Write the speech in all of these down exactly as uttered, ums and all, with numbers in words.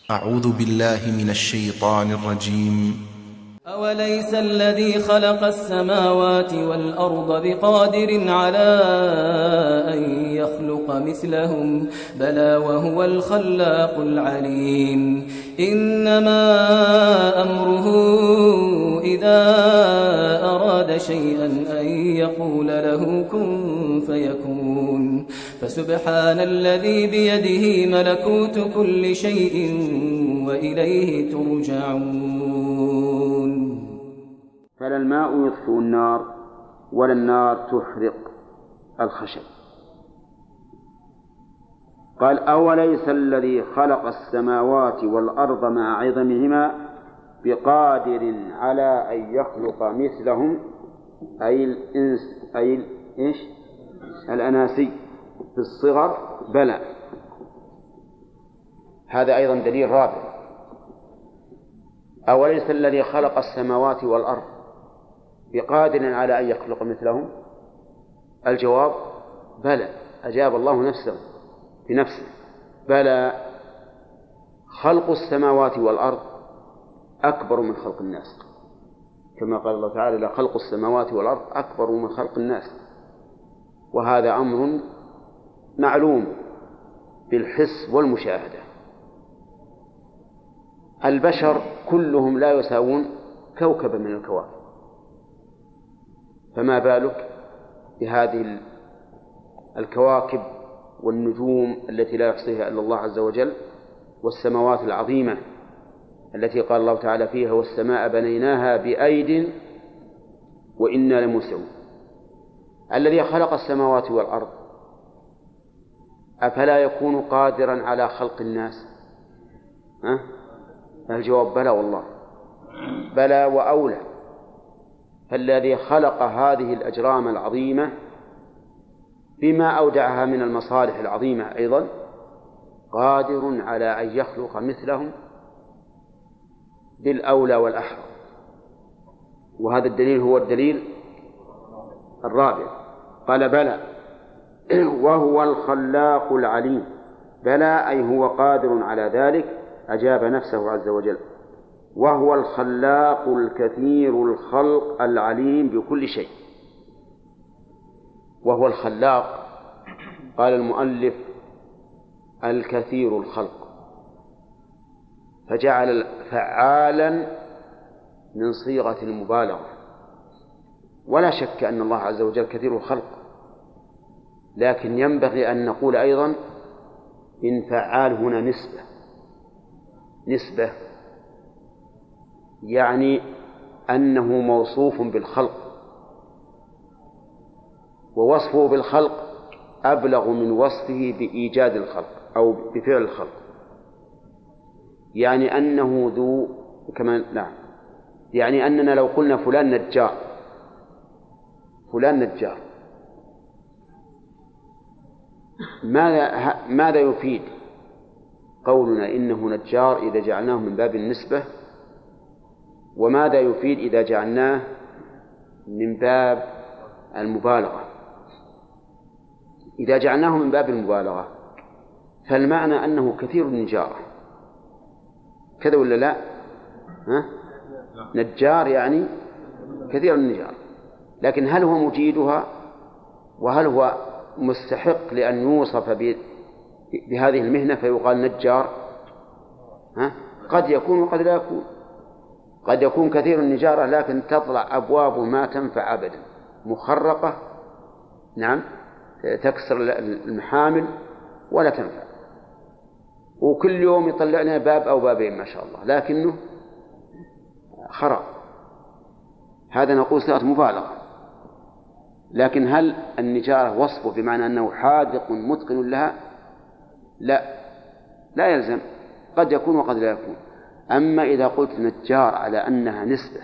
أعوذ بالله من الشيطان الرجيم. أوليس الذي خلق السماوات والأرض بقادر على أن يخلق مثلهم بلى وهو الخلاق العليم إنما أمره إذا أراد شيئا أن يقول له كن فيكون فسبحان الذي بيده ملكوت كل شيء وإليه ترجعون. فلا الماء يطفئ النار ولا النار تحرق الخشب. قال أوليس الذي خلق السماوات والأرض مع عظمهما بقادر على أن يخلق مثلهم أي الإنس أي إيش الأناسي في الصغر بلى. هذا أيضا دليل رابع. أوليس الذي خلق السماوات والأرض بقادر على أن يخلق مثلهم؟ الجواب بلى. أجاب الله نفسه بنفسه بلى. خلق السماوات والأرض أكبر من خلق الناس، كما قال الله تعالى لخلق السماوات والأرض أكبر من خلق الناس، وهذا أمر معلوم بالحس والمشاهدة. البشر كلهم لا يساوون كوكبا من الكواكب، فما بالك بهذه الكواكب والنجوم التي لا يحصيها إلا الله عز وجل، والسماوات العظيمة التي قال الله تعالى فيها والسماء بنيناها بأيد وإنا لموسعون. الذي خلق السماوات والأرض أفلا يكون قادرا على خلق الناس؟ ها؟ الجواب بلى والله، بلى وأولى. فالذي خلق هذه الأجرام العظيمة بما أودعها من المصالح العظيمة أيضا قادر على أن يخلق مثلهم بالأولى والأحرى. وهذا الدليل هو الدليل الرابع. قال بلى وهو الخلاق العليم. بلى أي هو قادر على ذلك. أجاب نفسه عز وجل وهو الخلاق الكثير الخلق العليم بكل شيء. وهو الخلاق قال المؤلف الكثير الخلق، فجعل فعالا من صيغة المبالغة. ولا شك أن الله عز وجل كثير الخلق، لكن ينبغي أن نقول أيضا إن فعال هنا نسبة نسبة يعني أنه موصوف بالخلق، ووصفه بالخلق أبلغ من وصفه بإيجاد الخلق أو بفعل الخلق. يعني أنه ذو كما نعم يعني أننا لو قلنا فلان نجار فلان نجار ماذا ماذا يفيد قولنا إنه نجار إذا جعلناه من باب النسبة؟ وماذا يفيد إذا جعلناه من باب المبالغة؟ إذا جعلناه من باب المبالغة فالمعنى أنه كثير النجارة، كذا ولا لا؟ ها؟ نجار يعني كثير النجارة، لكن هل هو مجيدها؟ وهل هو مستحق لأن يوصف بهذه المهنة فيقال نجار؟ ها؟ قد يكون وقد لا يكون. قد يكون كثير النجارة لكن تطلع أبواب ما تنفع أبدا، مخرقة نعم تكسر المحامل ولا تنفع، وكل يوم يطلع لنا باب أو بابين ما شاء الله لكنه خراب. هذا نقول صيغة مبالغة. لكن هل النجارة وصفه بمعنى أنه حاذق متقن لها؟ لا لا يلزم، قد يكون وقد لا يكون. أما إذا قلت نجار على أنها نسبة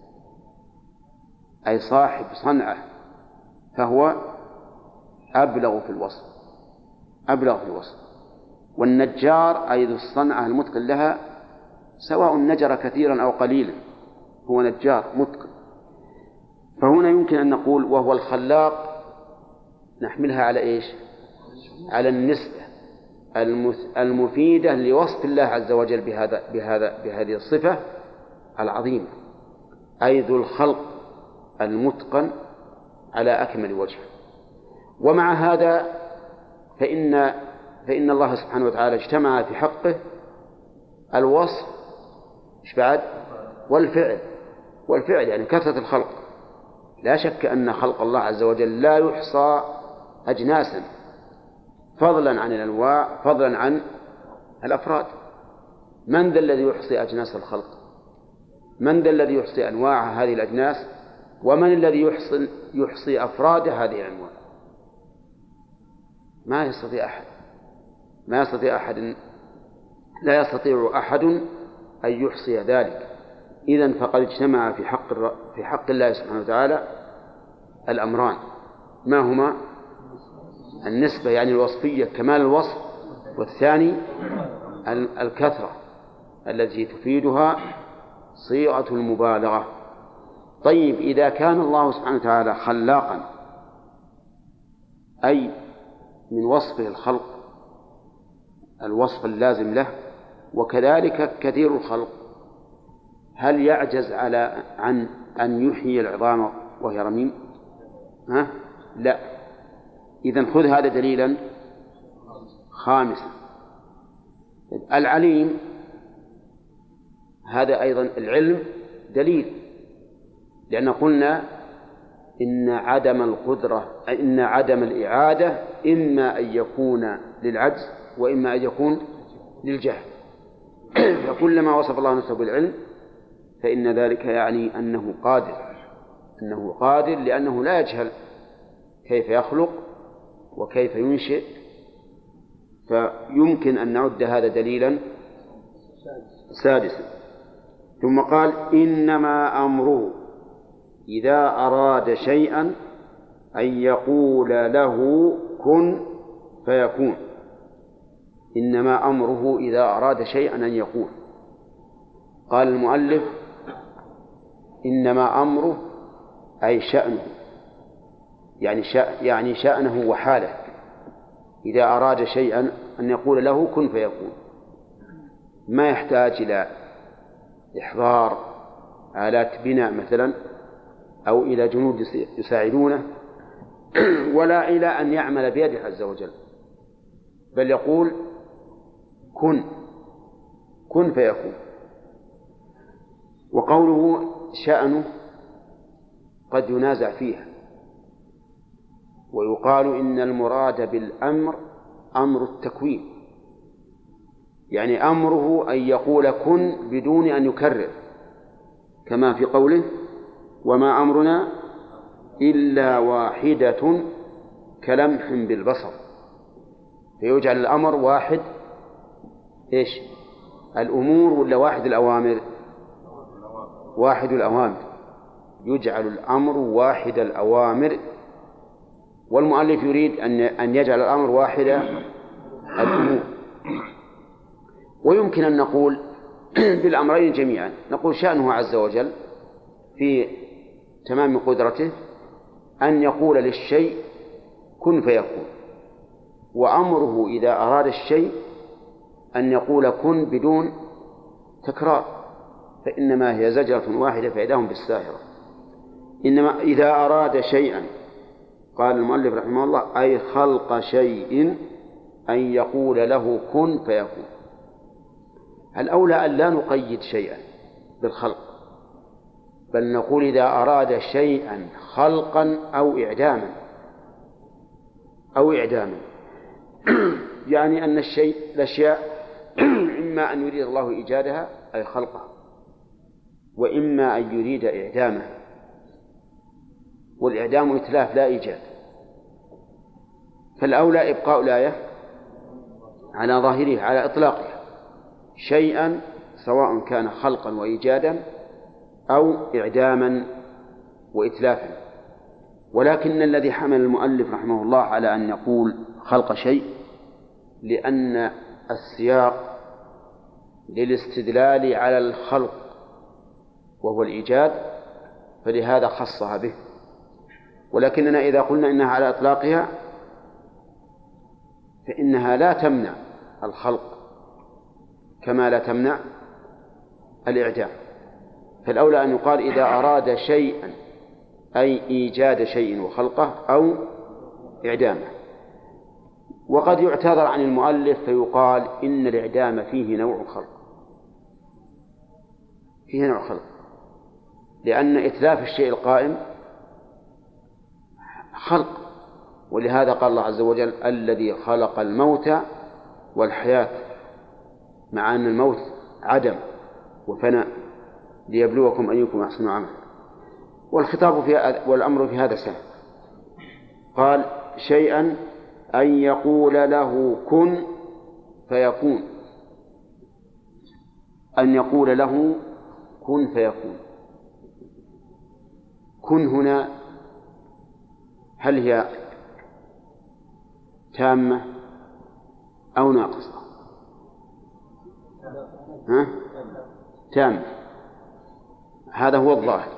أي صاحب صنعة فهو أبلغ في الوصف أبلغ في الوصف. والنجار أي ذو الصنعة المتقن لها سواء نجر كثيرا أو قليلا هو نجار متقن. فهنا يمكن أن نقول وهو الخلاق نحملها على إيش؟ على النسبة، المفيدة لوصف الله عز وجل بهذا بهذا بهذه الصفة العظيمة، أي ذو الخلق المتقن على أكمل وجه. ومع هذا فإن فإن الله سبحانه وتعالى اجتمع في حقه الوصف إيش بعد والفعل والفعل يعني كثرة الخلق. لا شك أن خلق الله عز وجل لا يحصى أجناسا، فضلا عن الأنواع، فضلا عن الأفراد. من ذا الذي يحصي أجناس الخلق؟ من ذا الذي يحصي أنواع هذه الأجناس؟ ومن الذي يحصي, يحصي أفراد هذه الأنواع؟ ما يستطيع أحد ما يستطيع أحد لا يستطيع أحد أن يحصي ذلك. إذن فقد اجتمع في حق في حق الله سبحانه وتعالى الأمران، ما هما؟ النسبة يعني الوصفية كمال الوصف، والثاني الكثرة التي تفيدها صيغة المبالغة. طيب إذا كان الله سبحانه وتعالى خلاقا أي من وصفه الخلق الوصف اللازم له، وكذلك كثير الخلق، هل يعجز على عن أن يحيي العظام وهي رميم؟ ها؟ لا. إذن خذ هذا دليلا خامسا. العليم هذا أيضا العلم دليل، لأن قلنا إن عدم القدرة إن عدم الإعادة إما أن يكون للعجز وإما أن يكون للجهل. فكلما وصف الله نفسه بالعلم فإن ذلك يعني أنه قادر أنه قادر لأنه لا يجهل كيف يخلق وكيف ينشئ. فيمكن أن نعد هذا دليلا سادسا. ثم قال إنما أمره إذا أراد شيئا أن يقول له كن فيكون. إنما أمره إذا أراد شيئا أن يقول. قال المؤلف إنما أمره أي شأنه، يعني شأ يعني شأنه وحاله. إذا أراد شيئا أن يقول له كن فيكون، ما يحتاج إلى إحضار آلات بناء مثلا أو إلى جنود يساعدونه ولا إلى أن يعمل بيده عز وجل، بل يقول كن كن فيكون. وقوله شأنه قد ينازع فيها، ويقال إن المراد بالأمر أمر التكوين، يعني أمره أن يقول كن بدون أن يكرر، كما في قوله وما أمرنا إلا واحدة كلمح بالبصر. فيجعل الأمر واحد إيش الأمور ولا واحد الأوامر؟ واحد الأوامر. يجعل الأمر واحد الأوامر، والمؤلف يريد أن أن يجعل الأمر واحد الأمور. ويمكن أن نقول بالأمرين جميعا، نقول شأنه عز وجل في تمام قدرته أن يقول للشيء كن فيكون، وأمره إذا أراد الشيء أن يقول كن بدون تكرار، فإنما هي زجرة واحدة فإذاهم بالساهرة. إنما إذا أراد شيئا، قال المؤلف رحمه الله، أي خلق شيء أن يقول له كن فيكون. الأولى أن لا نقيد شيئا بالخلق، بل نقول إذا أراد شيئا خلقا أو إعداما أو إعداما يعني أن الشيء الأشياء إما أن يريد الله إيجادها أي خلقها، وإما أن يريد إعدامها، والإعدام إتلاف لا إيجاد. فالأولى إبقاء الآية على ظاهرها على إطلاقها، شيئا سواء كان خلقا وإيجادا أو إعداما وإتلافا. ولكن الذي حمل المؤلف رحمه الله على أن يقول خلق شيء لأن السياق للاستدلال على الخلق وهو الإيجاد، فلهذا خصها به. ولكننا إذا قلنا إنها على إطلاقها فإنها لا تمنع الخلق كما لا تمنع الإعدام. فالأولى أن يقال إذا أراد شيئا أي إيجاد شيء وخلقه أو إعدامه. وقد يعتذر عن المؤلف فيقال إن الإعدام فيه نوع خلق، فيه نوع خلق، لأن إتلاف الشيء القائم خلق. ولهذا قال الله عز وجل الذي خلق الموت والحياة، مع أن الموت عدم وفناء، ليبلوكم أيكم أحسن عملا. والخطاب في والأمر في هذا سهل. قال شيئا أن يقول له كن فيكون، أن يقول له كن فيكون. كن هنا هل هي تامة أو ناقصة؟ ها؟ تامة، هذا هو الظاهر.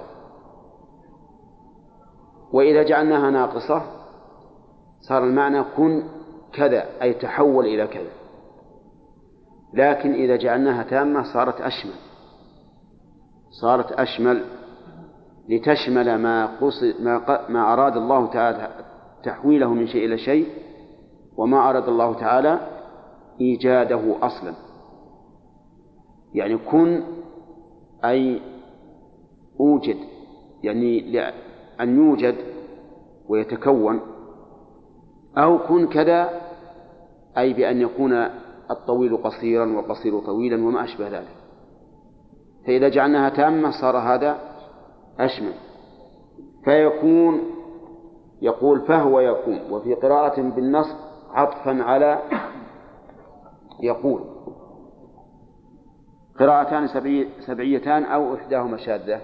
وإذا جعلناها ناقصة صار المعنى كن كذا أي تحول إلى كذا، لكن إذا جعلناها تامة صارت أشمل، صارت أشمل لتشمل ما قصد ما, ما أراد الله تعالى تحويله من شيء إلى شيء، وما أراد الله تعالى إيجاده أصلا. يعني كن أي أوجد، يعني أن يوجد ويتكون، أو كن كذا أي بأن يكون الطويل قصيرا والقصير طويلا وما أشبه ذلك. فإذا جعلناها تامة صار هذا أشمل. فيكون يقول فهو يكون، وفي قراءة بالنصب عطفا على يقول. قراءتان سبعي سبعيتان أو إحداهما شاذة.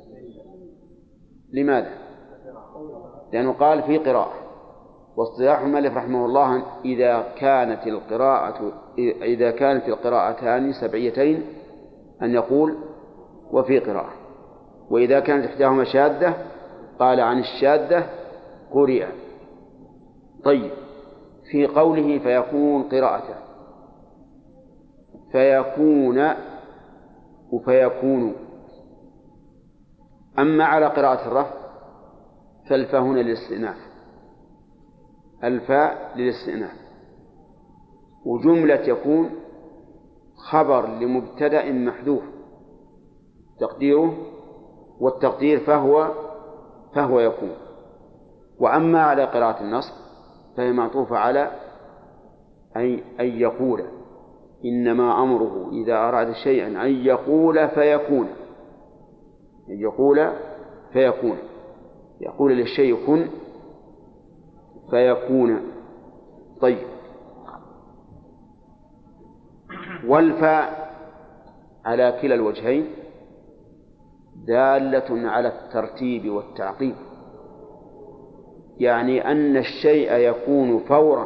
لماذا؟ لأنه قال في قراءة، واصطلاح المؤلف رحمه الله إذا كانت القراءة إذا كانت القراءتان سبعيتين أن يقول وفي قراءة، وإذا كانت إحداهما شاذة قال عن الشاذة قرئ. طيب، في قوله فيكون قراءة فيكون وفيكون. أما على قراءة الرفع فالفاء هنا للاستئناف، الفاء للاستئناف. وجملة يكون خبر لمبتدأ محذوف تقديره، والتقدير فهو فهو يكون. وأما على قراءة النصب فهي معطوفة على أي أن يقول، إنما أمره إذا أراد شيئا أن يقول فيكون، أن يقول فيكون، يقول للشيء كن فيكون. طيب، والفاء على كلا الوجهين دالة على الترتيب والتعقيب، يعني أن الشيء يكون فورا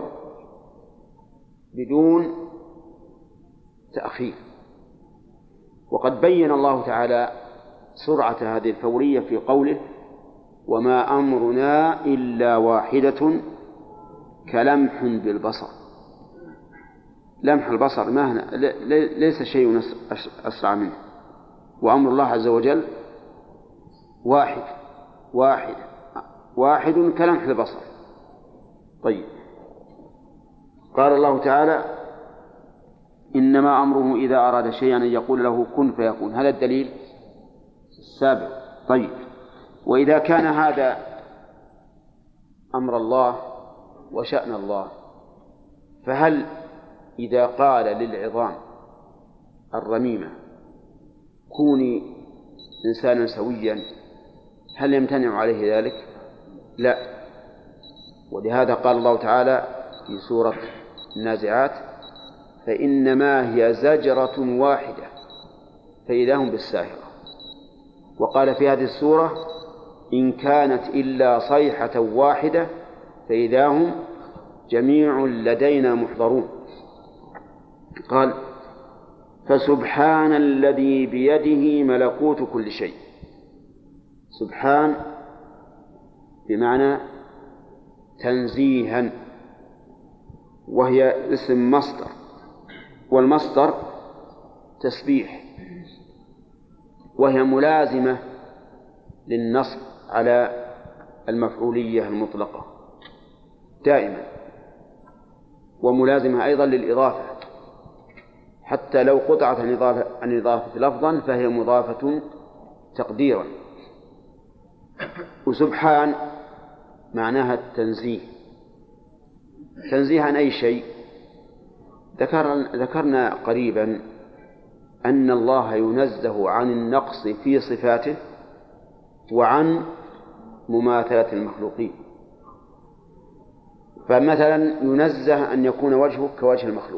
بدون تأخير. وقد بين الله تعالى سرعة هذه الفورية في قوله وما أمرنا إلا واحدة كلمح بالبصر. لمح البصر ما هنا ليس شيء أسرع منه، وأمر الله عز وجل واحد واحد واحد كلمح البصر. طيب، قال الله تعالى إنما أمره إذا أراد شيئا أن يقول له كن فيكون، هذا الدليل السابق. طيب، وإذا كان هذا أمر الله وشأن الله، فهل إذا قال للعظام الرميمة كوني إنسانا سويا هل يمتنع عليه ذلك؟ لا. ولهذا قال الله تعالى في سورة النازعات فإنما هي زجرة واحدة فإذا هم بالساهرة. وقال في هذه السورة إن كانت إلا صيحة واحدة فإذا هم جميع لدينا محضرون. قال فسبحان الذي بيده ملكوت كل شيء. سبحان بمعنى تنزيها، وهي اسم مصدر والمصدر تسبيح، وهي ملازمة للنصب على المفعولية المطلقة دائما، وملازمة أيضا للإضافة، حتى لو قطعت عن إضافة, عن إضافة لفظا فهي مضافة تقديرا. وسبحان معناها التنزيه، تنزيه عن أي شيء. ذكرنا, ذكرنا قريبا أن الله ينزه عن النقص في صفاته وعن مماثلة المخلوقين. فمثلا ينزه أن يكون وجهه كوجه المخلوق،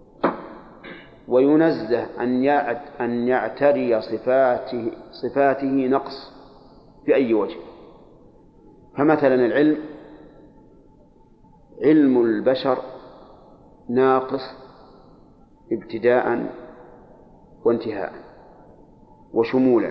وينزه أن يعتري صفاته, صفاته نقص بأي وجه. فمثلا العلم، علم البشر ناقص ابتداء وانتهاء وشمولا،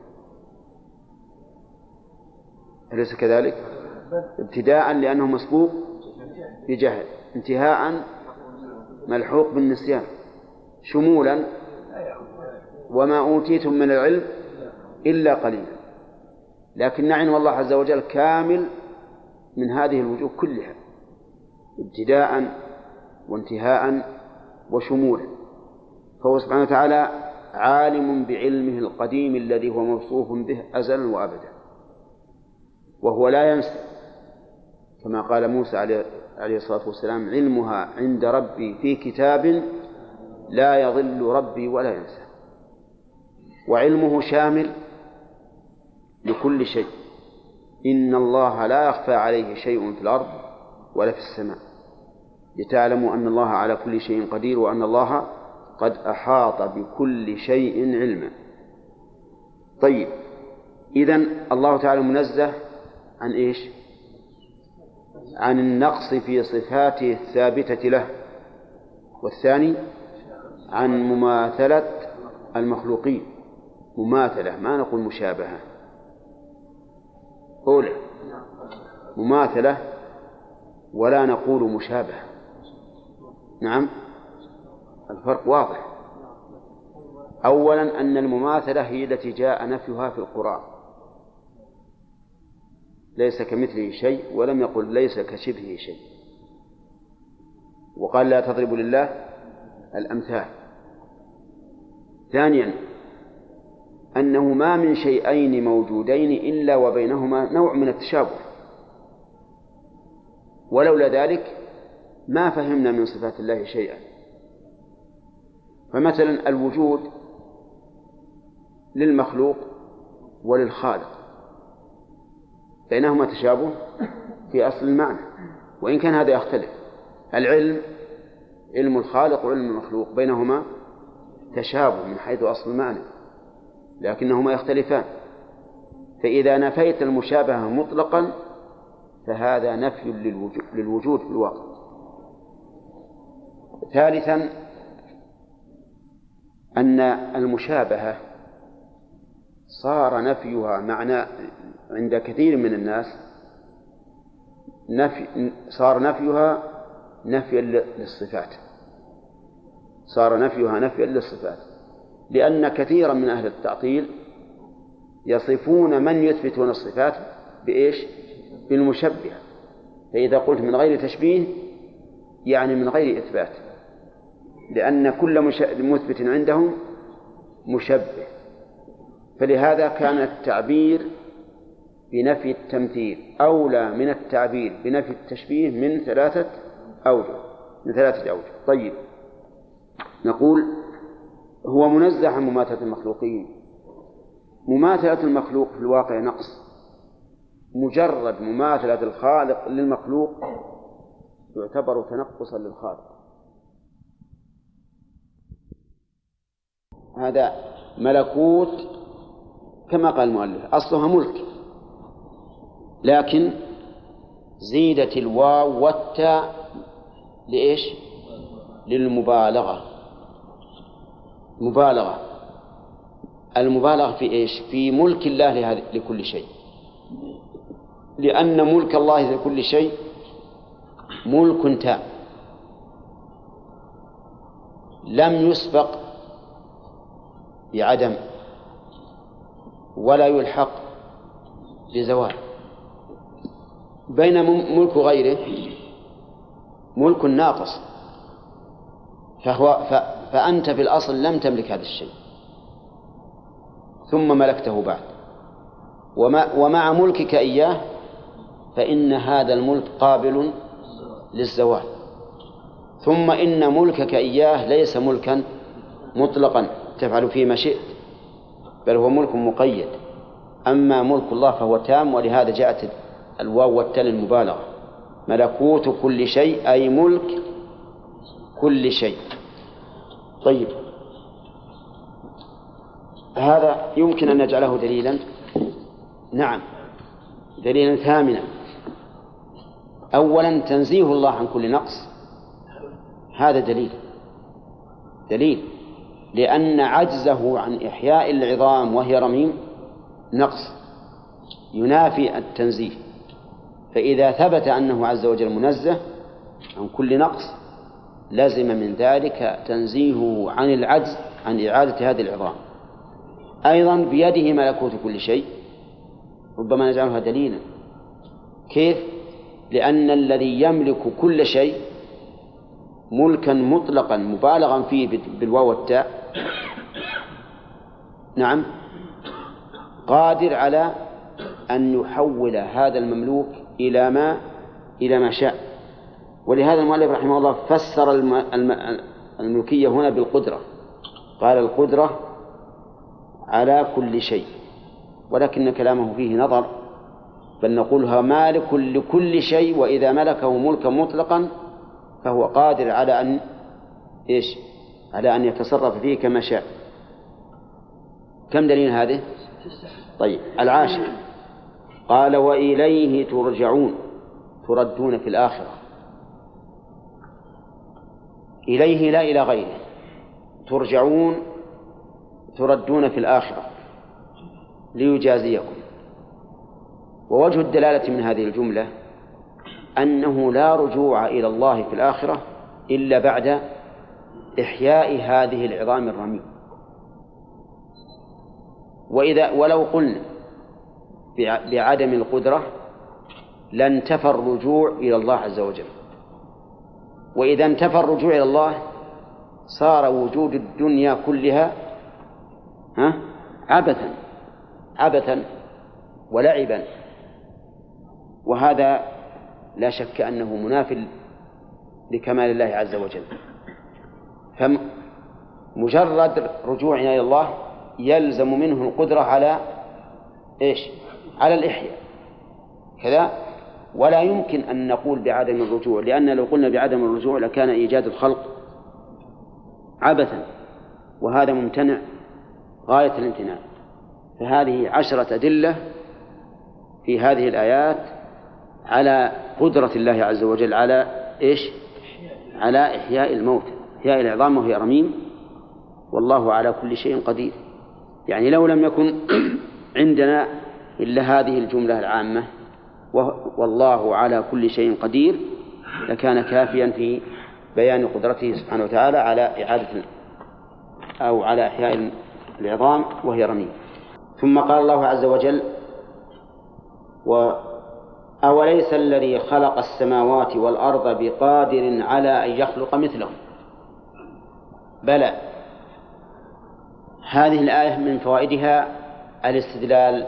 أليس كذلك؟ ابتداء لأنه مسبوق بجهل، انتهاء ملحوق بالنسيان، شمولا وما أوتيتم من العلم إلا قليلا. لكن نعلم الله عز وجل كامل من هذه الوجوه كلها، ابتداء وانتهاء وشمولا. فهو سبحانه وتعالى عالم بعلمه القديم الذي هو موصوف به أزلا وأبدا، وهو لا ينسى، كما قال موسى عليه الصلاة والسلام: علمها عند ربي في كتاب لا يضل ربي ولا ينسى. وعلمه شامل لكل شيء، إن الله لا يخفى عليه شيء في الأرض ولا في السماء، لتعلموا أن الله على كل شيء قدير وأن الله قد أحاط بكل شيء علما. طيب، إذن الله تعالى منزه عن إيش؟ عن النقص في صفاته الثابتة له. والثاني عن مماثلة المخلوقين، مماثلة، ما نقول مشابهة، أولى مماثلة ولا نقول مشابهة. نعم، الفرق واضح. أولا أن المماثلة هي التي جاء نفيها في القرآن، ليس كمثله شيء، ولم يقل ليس كشبهه شيء، وقال لا تضربوا لله الأمثال. ثانيا أنه ما من شيئين موجودين إلا وبينهما نوع من التشابه، ولولا ذلك ما فهمنا من صفات الله شيئا. فمثلا الوجود للمخلوق وللخالق بينهما تشابه في أصل المعنى، وإن كان هذا يختلف. العلم، علم الخالق وعلم المخلوق، بينهما تشابه من حيث أصل المعنى، لكنهما يختلفان. فإذا نفيت المشابهة مطلقا فهذا نفي للوجود في الواقع. ثالثا أن المشابهة صار نفيها معنى عند كثير من الناس، نفي صار نفيها نفيا للصفات، صار نفيها نفيا للصفات، لأن كثيرا من أهل التعطيل يصفون من يثبتون الصفات بإيش؟ بالمشبهة. فإذا قلت من غير تشبيه يعني من غير إثبات، لأن كل مثبت عندهم مشبه. فلهذا كان التعبير بنفي التمثيل أولى من التعبير بنفي التشبيه من ثلاثة أوجه من ثلاثة أوجه. طيب، نقول هو منزه عن مماثلة المخلوقين. مماثلة المخلوق في الواقع نقص، مجرد مماثلة الخالق للمخلوق يعتبر تنقصا للخالق. هذا ملكوت كما قال المؤلف، أصلها ملك، لكن زيدت الواو والتاء لإيش؟ للمبالغة. مبالغة، المبالغة في إيش؟ في ملك الله لكل شيء، لأن ملك الله لكل شيء ملك تام، لم يسبق بعدم ولا يلحق بزوال، بين ملك غيره ملك ناقص، فهو فأنت في الأصل لم تملك هذا الشيء ثم ملكته بعد، ومع ملكك إياه فإن هذا الملك قابل للزوال، ثم إن ملكك إياه ليس ملكا مطلقا تفعل فيه ما شئت، بل هو ملك مقيد. أما ملك الله فهو تام، ولهذا جاءت الواو والتاء المبالغة، ملكوت كل شيء أي ملك كل شيء. طيب، هذا يمكن أن نجعله دليلا، نعم دليلا ثامنا. أولا تنزيه الله عن كل نقص، هذا دليل دليل لأن عجزه عن إحياء العظام وهي رميم نقص ينافي التنزيه، فإذا ثبت أنه عز وجل منزه عن كل نقص لازم من ذلك تنزيهه عن العجز عن إعادة هذه العظام. أيضا بيده ملكوت كل شيء، ربما نجعلها دليلا. كيف؟ لأن الذي يملك كل شيء ملكا مطلقا مبالغا فيه بالواو والتاء، نعم، قادر على أن يحول هذا المملوك إلى ما إلى ما شاء. ولهذا المؤلف رحمه الله فسر الملكية هنا بالقدرة، قال القدرة على كل شيء، ولكن كلامه فيه نظر، بل نقولها مالك لكل شيء، وإذا ملكه ملكا مطلقا فهو قادر على أن إيش؟ على أن يتصرف فيه كما شاء. كم دليل هذه؟ طيب، العاشر قال وإليه ترجعون، تردون في الآخرة، إليه لا إلى غيره، ترجعون تردون في الآخرة ليجازيكم. ووجه الدلالة من هذه الجملة أنه لا رجوع إلى الله في الآخرة إلا بعد إحياء هذه العظام الرميم. وإذا ولو قلنا بعدم القدرة لانتفى الرجوع إلى الله عز وجل، وإذا انتفى الرجوع إلى الله صار وجود الدنيا كلها ها عبثا عبثا ولعبا، وهذا لا شك أنه مناف لكمال الله عز وجل. فمجرد رجوعنا إلى الله يلزم منه القدرة على إيش؟ على الإحياء كذا، ولا يمكن أن نقول بعدم الرجوع، لأن لو قلنا بعدم الرجوع لكان إيجاد الخلق عبثا، وهذا ممتنع غاية الامتناع. فهذه عشرة أدلة في هذه الآيات على قدرة الله عز وجل على إيش؟ على إحياء الموت، إحياء العظام وهي رميم، والله على كل شيء قدير. يعني لو لم يكن عندنا إلا هذه الجملة العامة والله على كل شيء قدير لكان كافيا في بيان قدرته سبحانه وتعالى على إعادة أو على إحياء العظام وهي رميم. ثم قال الله عز وجل وأوليس الذي خلق السماوات والأرض بقادر على أن يخلق مثلهم. بلى. هذه الآية من فوائدها الاستدلال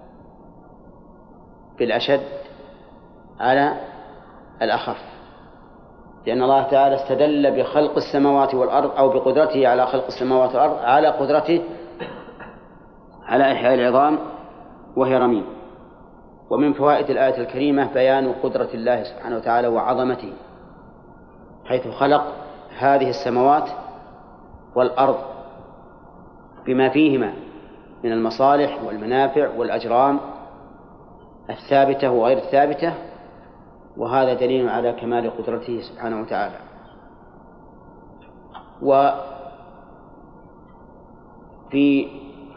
بالأشد على الأخف، لأن الله تعالى استدل بخلق السماوات والأرض أو بقدرته على خلق السماوات والأرض على قدرته على إحياء العظام وهي رميم. ومن فوائد الآية الكريمة بيان قدرة الله سبحانه وتعالى وعظمته، حيث خلق هذه السماوات والأرض بما فيهما من المصالح والمنافع والأجرام الثابتة وغير الثابتة، وهذا دليل على كمال قدرته سبحانه وتعالى. وفي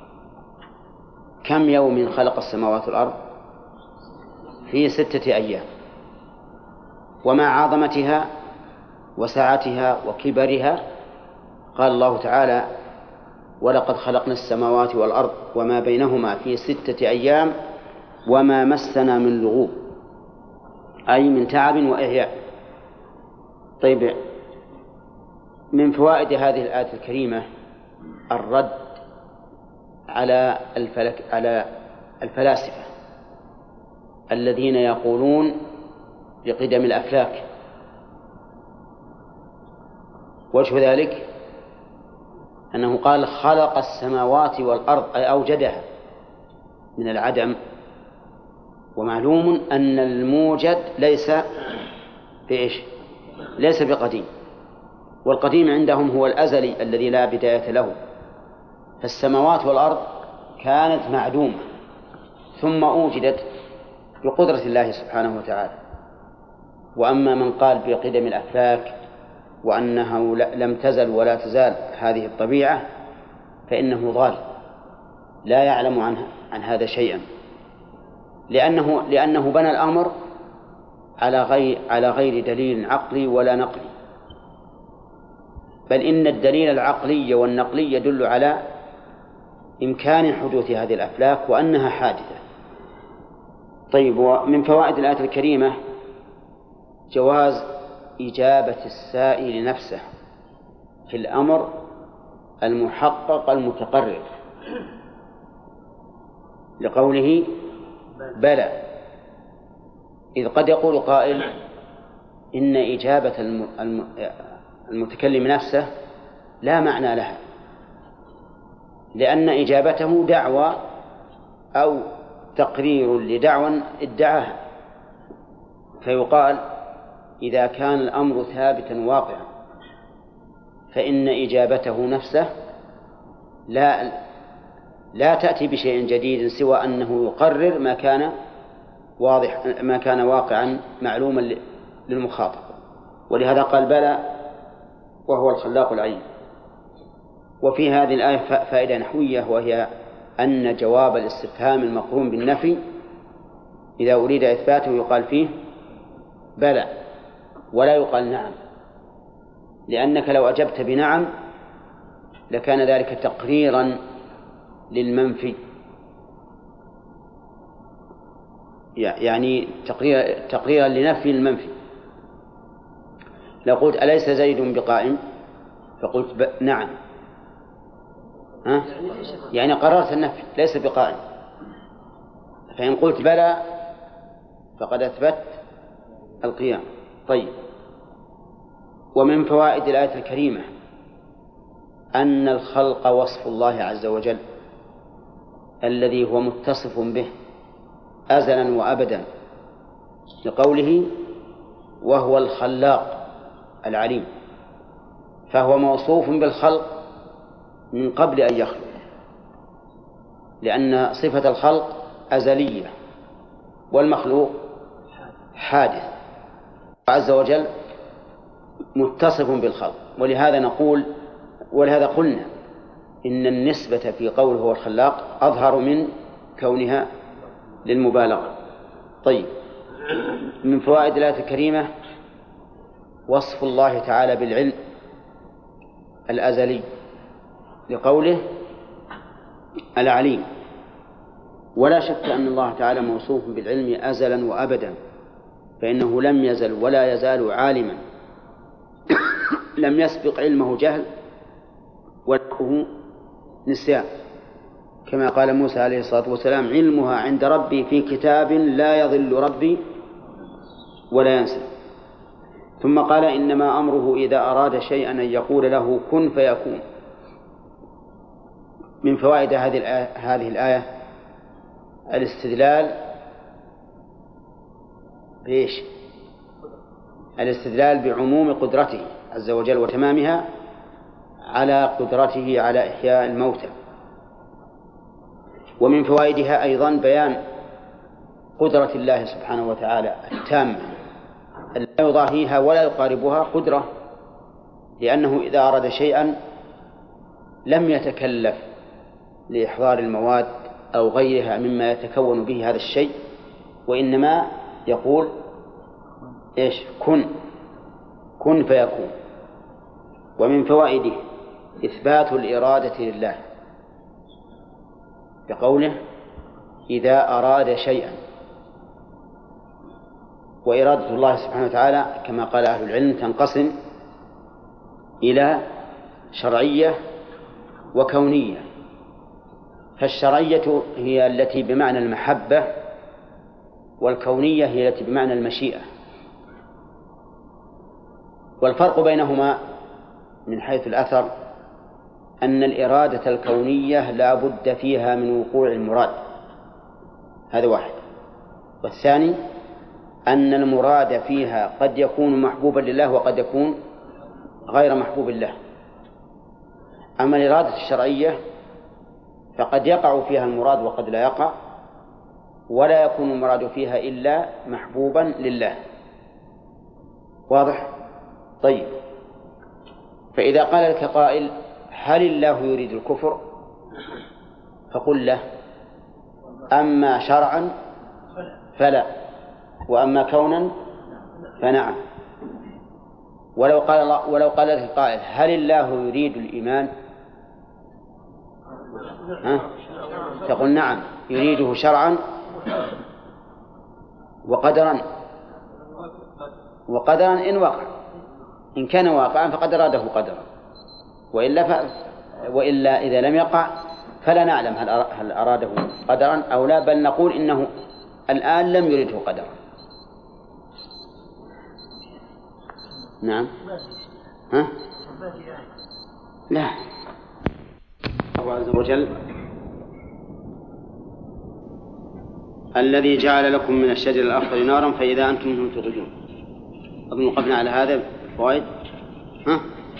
كم يوم خلق السماوات والأرض؟ في ستة أيام. ومع عظمتها وسعتها وكبرها قال الله تعالى: ولقد خلقنا السماوات والأرض وما بينهما في ستة أيام وما مسنا من لغوب، أي من تعب وإعياء. طيب، من فوائد هذه الآية الكريمة الرد على الفلك على الفلاسفة الذين يقولون بقدم الأفلاك. وجه ذلك أنه قال: خلق السماوات والأرض، أي أوجدها من العدم. ومعلوم أن الموجد ليس بإيش؟ ليس بقديم، والقديم عندهم هو الأزلي الذي لا بداية له. فالسماوات والأرض كانت معدومة ثم أوجدت بقدرة الله سبحانه وتعالى. وأما من قال بقدم الأفلاك وأنها لم تزل ولا تزال هذه الطبيعة فإنه ضال لا يعلم عنها عن هذا شيئا، لأنه لأنه بنى الأمر على غير على غير دليل عقلي ولا نقلي، بل إن الدليل العقلي والنقلي يدل على إمكان حدوث هذه الأفلاك وأنها حادثة. طيب، ومن فوائد الآية الكريمة جواز إجابة السائل نفسه في الأمر المحقق المتقرر، لقوله: بلى. إذ قد يقول قائل إن إجابة المتكلم نفسه لا معنى لها، لأن إجابته دعوى أو تقرير لدعوى ادعاها، فيقال: إذا كان الأمر ثابتا واقعا فإن إجابته نفسه لا لا تأتي بشيء جديد سوى أنه يقرر ما كان واضح ما كان واقعا معلوما للمخاطب. ولهذا قال: بلى وهو الخلاق العليم. وفي هذه الآية فائدة نحوية، وهي أن جواب الاستفهام المقرون بالنفي إذا أريد إثباته يقال فيه بلى ولا يقال نعم، لأنك لو أجبت بنعم لكان ذلك تقريرا للمنفي، يعني تقرير تقريرا لنفي المنفي. لو قلت: أليس زيد بقائم؟ فقلت ب... نعم، ها؟ يعني قررت النفي ليس بقائم. فإن قلت بلى فقد أثبت القيام. طيب، ومن فوائد الآية الكريمة أن الخلق وصف الله عز وجل الذي هو متصف به أزلا وأبدا، لقوله: وهو الخلاق العليم، فهو موصوف بالخلق من قبل أن يخلق، لأن صفة الخلق أزلية والمخلوق حادث، عز وجل متصف بالخلق. ولهذا نقول ولهذا قلنا إن النسبة في قوله هو الخلاق أظهر من كونها للمبالغة. طيب، من فوائد الآية الكريمة وصف الله تعالى بالعلم الأزلي، لقوله العليم. ولا شك أن الله تعالى موصوف بالعلم أزلا وأبدا، فإنه لم يزل ولا يزال عالما، لم يسبق علمه جهل وله نسيان، كما قال موسى عليه الصلاة والسلام: علمها عند ربي في كتاب لا يضل ربي ولا ينسى. ثم قال: إنما أمره إذا أراد شيئا أن يقول له كن فيكون. من فوائد هذه الآية, هذه الآية الاستدلال بإيش؟ الاستدلال بعموم قدرته عز وجل وتمامها على قدرته على إحياء الموتى. ومن فوائدها أيضا بيان قدرة الله سبحانه وتعالى التامة لا يضاهيها ولا يقاربها قدرة، لأنه إذا أراد شيئا لم يتكلف لإحضار المواد أو غيرها مما يتكون به هذا الشيء، وإنما يقول إيش؟ كن كن فيكون. ومن فوائده إثبات الإرادة لله بقوله إذا أراد شيئا. وإرادة الله سبحانه وتعالى كما قال أهل العلم تنقسم إلى شرعية وكونية. فالشرعية هي التي بمعنى المحبة، والكونية هي التي بمعنى المشيئة. والفرق بينهما من حيث الأثر أن الإرادة الكونية لا بد فيها من وقوع المراد، هذا واحد. والثاني أن المراد فيها قد يكون محبوبا لله وقد يكون غير محبوب الله. أما الإرادة الشرعية فقد يقع فيها المراد وقد لا يقع، ولا يكون المراد فيها إلا محبوبا لله. واضح؟ طيب، فإذا قال لك قائل هل الله يريد الكفر؟ فقل له أما شرعا فلا، وأما كونا فنعم. ولو قال ولو قال لك قائل هل الله يريد الإيمان؟ ها؟ تقول نعم يريده شرعا وقدرا، وقدرا إن وقع، إن كان واقعا فقد أراده قدرا، وإلا ف... وإلا إذا لم يقع فلا نعلم هل أراده قدرا أو لا، بل نقول إنه الآن لم يرده قدرا. نعم. ها؟ لا. الله عز وجل الذي جعل لكم من الشجر الأخضر نارا فإذا أنتم منه توقدون. أظن وقفنا على هذا فوائد. ها؟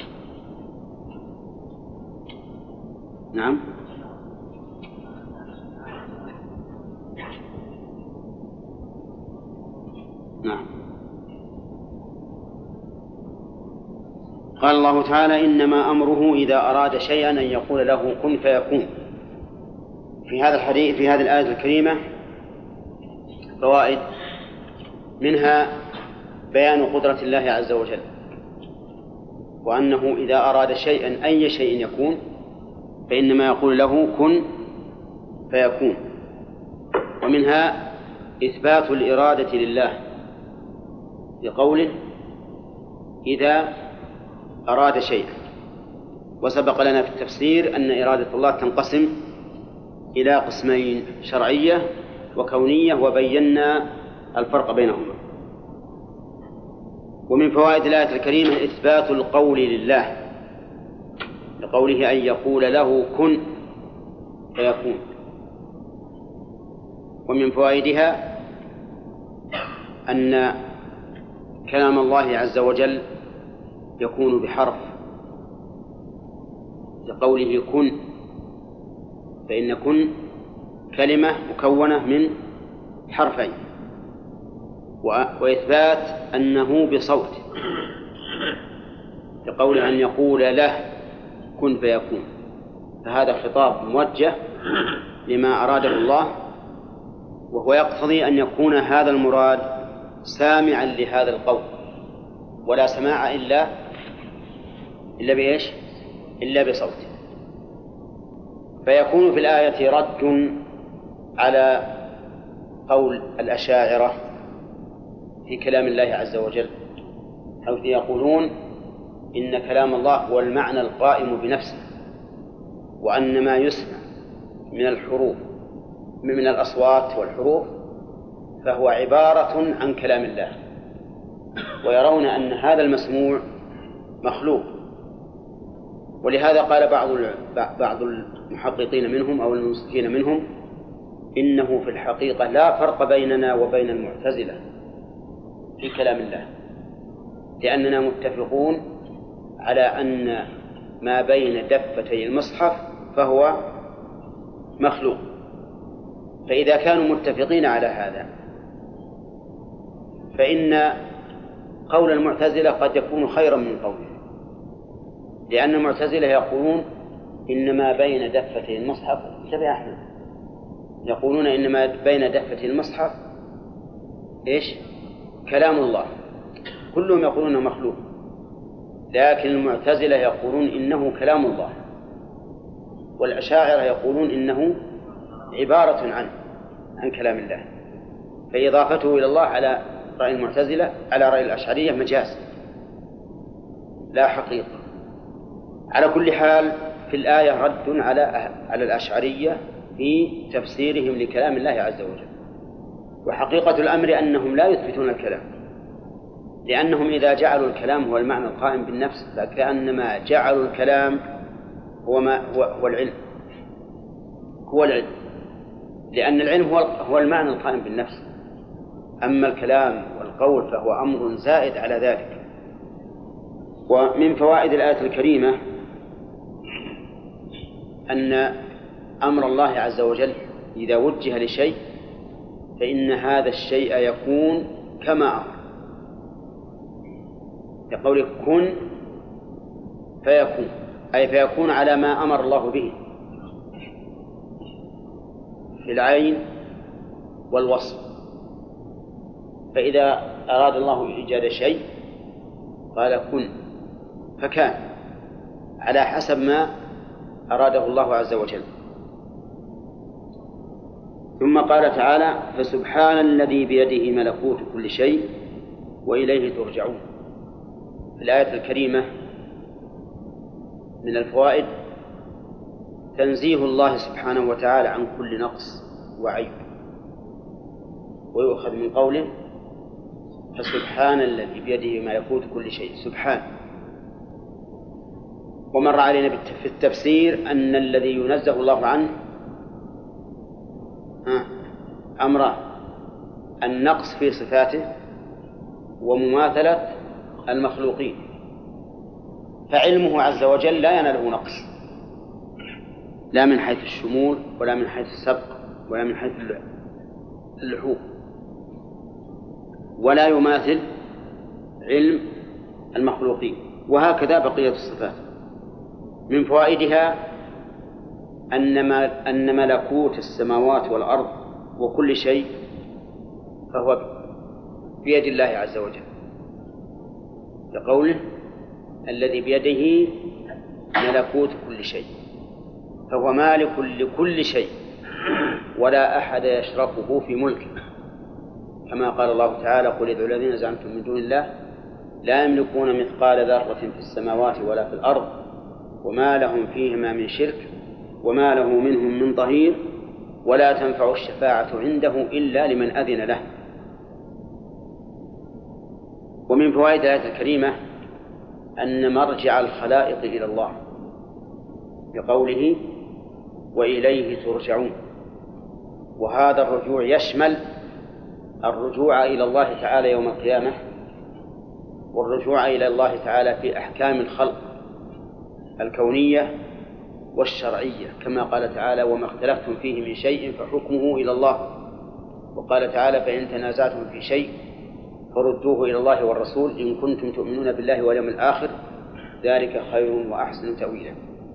نعم. نعم. قال الله تعالى إنما أمره إذا أراد شيئا أن يقول له كن فيكون. في هذا الحديث في هذه الآية الكريمة فوائد، منها بيان قدرة الله عز وجل، وأنه إذا أراد شيئا أي شيء يكون فإنما يقول له كن فيكون. ومنها إثبات الإرادة لله بقوله إذا أراد شيئا. وسبق لنا في التفسير أن إرادة الله تنقسم إلى قسمين، شرعية وكونية، وبينا الفرق بينهما. ومن فوائد الآية الكريمة إثبات القول لله لقوله أن يقول له كن فيكون. ومن فوائدها أن كلام الله عز وجل يكون بحرف لقوله كن، فإن كن كلمة مكونة من حرفين. وإثبات أنه بصوت لقوله أن يقول له كن فيكون، فهذا خطاب موجه لما أراده الله، وهو يقتضي أن يكون هذا المراد سامعا لهذا القول، ولا سماع إلا إلا بإيش؟ إلا بصوت. فيكون في الآية رد على قول الأشاعرة في كلام الله عز وجل، حيث يقولون إن كلام الله هو المعنى القائم بنفسه، وأن ما يسمع من الحروف من الأصوات والحروف فهو عبارة عن كلام الله، ويرون أن هذا المسموع مخلوق. ولهذا قال بعض بعض المحققين منهم أو المنصفين منهم إنه في الحقيقة لا فرق بيننا وبين المعتزلة في كلام الله، لأننا متفقون على أن ما بين دفتي المصحف فهو مخلوق. فإذا كانوا متفقين على هذا فإن قول المعتزلة قد يكون خيرا من قوله، لأن المعتزلة يقولون إن ما بين دفتي المصحف تبع أحمد يقولون إن ما بين دفتي المصحف إيش؟ كلام الله، كلهم يقولون مخلوق، لكن المعتزلة يقولون إنه كلام الله. والأشاعرة يقولون إنه عبارة عن عن كلام الله، فإضافته إلى الله على رأي المعتزلة على رأي الأشعرية مجاز لا حقيقة. على كل حال في الآية رد على على الأشعرية في تفسيرهم لكلام الله عز وجل. وحقيقة الأمر أنهم لا يثبتون الكلام، لأنهم إذا جعلوا الكلام هو المعنى القائم بالنفس فكأنما جعلوا الكلام هو ما هو العلم هو العلم لأن العلم هو هو المعنى القائم بالنفس، أما الكلام والقول فهو أمر زائد على ذلك. ومن فوائد الآية الكريمة أن أمر الله عز وجل إذا وجه لشيء فإن هذا الشيء يكون كما أمر، يقول كن فيكون، أي فيكون على ما أمر الله به في العين والوصف. فإذا أراد الله إيجاد شيء قال كن فكان على حسب ما أراده الله عز وجل. ثم قال تعالى فسبحان الذي بيده ملكوت كل شيء وإليه ترجعون. في الآية الكريمة من الفوائد تنزيه الله سبحانه وتعالى عن كل نقص وعيب، ويؤخذ من قوله فسبحان الذي بيده ملكوت كل شيء. سبحان. ومر علينا في التفسير أن الذي ينزه الله عنه أمر النقص في صفاته ومماثلة المخلوقين، فعلمه عز وجل لا يناله نقص لا من حيث الشمول ولا من حيث السبق ولا من حيث اللحوق، ولا يماثل علم المخلوقين، وهكذا بقية الصفات. من فوائدها أن ملكوت السماوات والأرض وكل شيء فهو بيد الله عز وجل، لقوله الذي بيده ملكوت كل شيء، فهو مالك لكل شيء ولا أحد يشركه في ملكه، كما قال الله تعالى قل ادعوا الذين زعمتم من دون الله لا يملكون مثقال ذرة في السماوات ولا في الأرض وما لهم فيهما من شرك وما له منهم من ظهير ولا تنفع الشفاعة عنده إلا لمن أذن له. ومن فوائد الآية الكريمة أن مرجع الخلائق إلى الله بقوله وإليه ترجعون، وهذا الرجوع يشمل الرجوع إلى الله تعالى يوم القيامة والرجوع إلى الله تعالى في أحكام الخلق الكونية والشرعية، كما قال تعالى وما اختلفتم فيه من شيء فحكمه إلى الله. وقال تعالى فإن تنازعتم في شيء فردوه إلى الله والرسول إن كنتم تؤمنون بالله واليوم الآخر ذلك خير وأحسن تأويلا.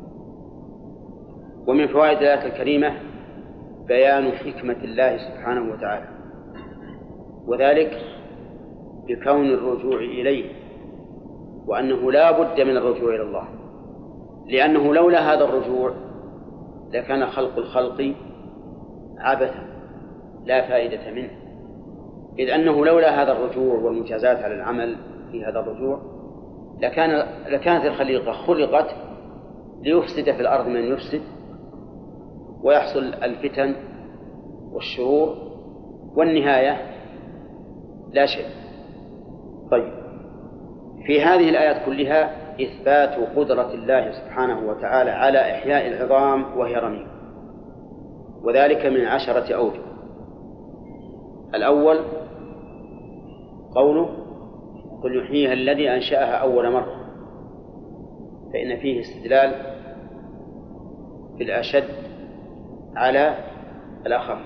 ومن فوائد الآية الكريمة بيان حكمة الله سبحانه وتعالى، وذلك بكون الرجوع إليه، وأنه لا بد من الرجوع إلى الله، لأنه لولا هذا الرجوع لكان خلق الخلق عبثا لا فائدة منه، إذ أنه لولا هذا الرجوع والمجازات على العمل في هذا الرجوع لكان لكانت الخليقة خلقت ليفسد في الأرض من يفسد ويحصل الفتن والشرور والنهاية لا شيء. طيب، في هذه الآيات كلها إثبات قدرة الله سبحانه وتعالى على إحياء العظام وهي رميم، وذلك من عشرة أوجه. الأول قوله قل يحييها الذي أنشأها أول مرة، فإن فيه استدلال بالأشد على الأخف.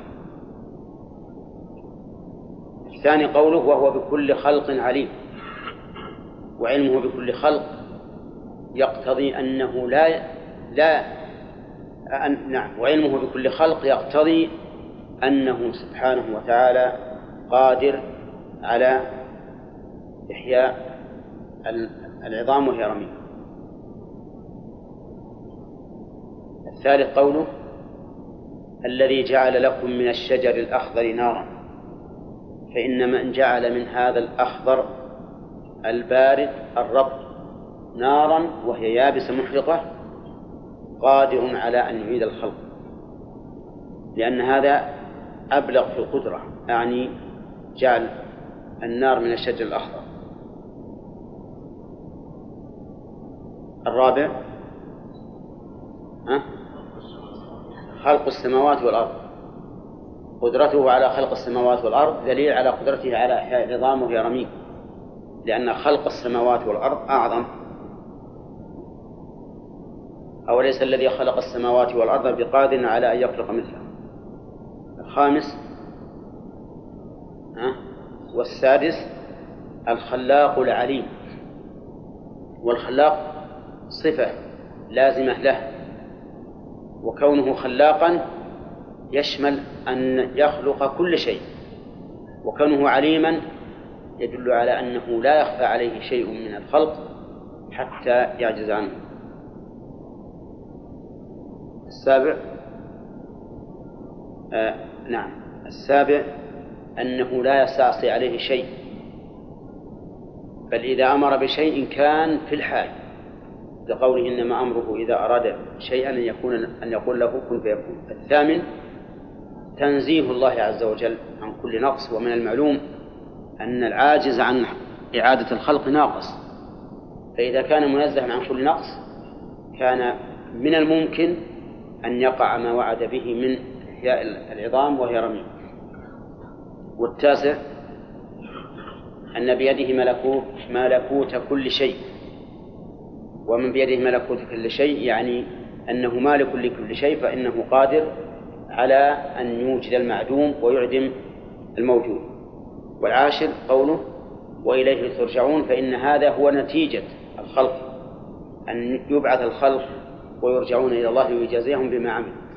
الثاني قوله وهو بكل خلق عليم، وعلمه بكل خلق يقتضي أنه لا لا أن نعم وعلمه بكل خلق يقتضي أنه سبحانه وتعالى قادر على إحياء العظام وهي رميم. الثالث قوله الذي جعل لكم من الشجر الأخضر نارا، فإن من جعل من هذا الأخضر البارد الرطب نارا وهي يابسة محرقة قادر على أن يعيد الخلق، لأن هذا أبلغ في القدرة، يعني جعل النار من الشجر الأخضر. الرابع ها؟ خلق السماوات والأرض، قدرته على خلق السماوات والأرض دليل على قدرته على إحياء العظام وهي رميم، لأن خلق السماوات والأرض أعظم. أوليس الذي خلق السماوات والأرض بقادر على أن يخلق مثله. الخامس ها؟ والسادس الخلاق العليم، والخلاق صفة لازمة له، وكونه خلاقا يشمل أن يخلق كل شيء، وكونه عليما يدل على أنه لا يخفى عليه شيء من الخلق حتى يعجز عنه. السابع آه نعم السابع أنه لا يستعصي عليه شيء، بل إذا أمر بشيء كان في الحال، لقوله إنما أمره إذا أراد شيئا أن يكون أن يقول له كن فيكون. الثامن تنزيه الله عز وجل عن كل نقص، ومن المعلوم أن العاجز عن إعادة الخلق ناقص، فإذا كان منزها عن كل نقص كان من الممكن أن يقع ما وعد به من إحياء العظام وهي رميم. والتاسع أن بيده ملكوت ملكوت كل شيء، ومن بيده ملكوت كل شيء يعني أنه مالك لكل شيء، فإنه قادر على أن يوجد المعدوم ويعدم الموجود. والعاشر قوله وإليه ترجعون، فإن هذا هو نتيجة الخلق، أن يبعث الخلق ويرجعون إلى الله ويجازيهم بما عملوا.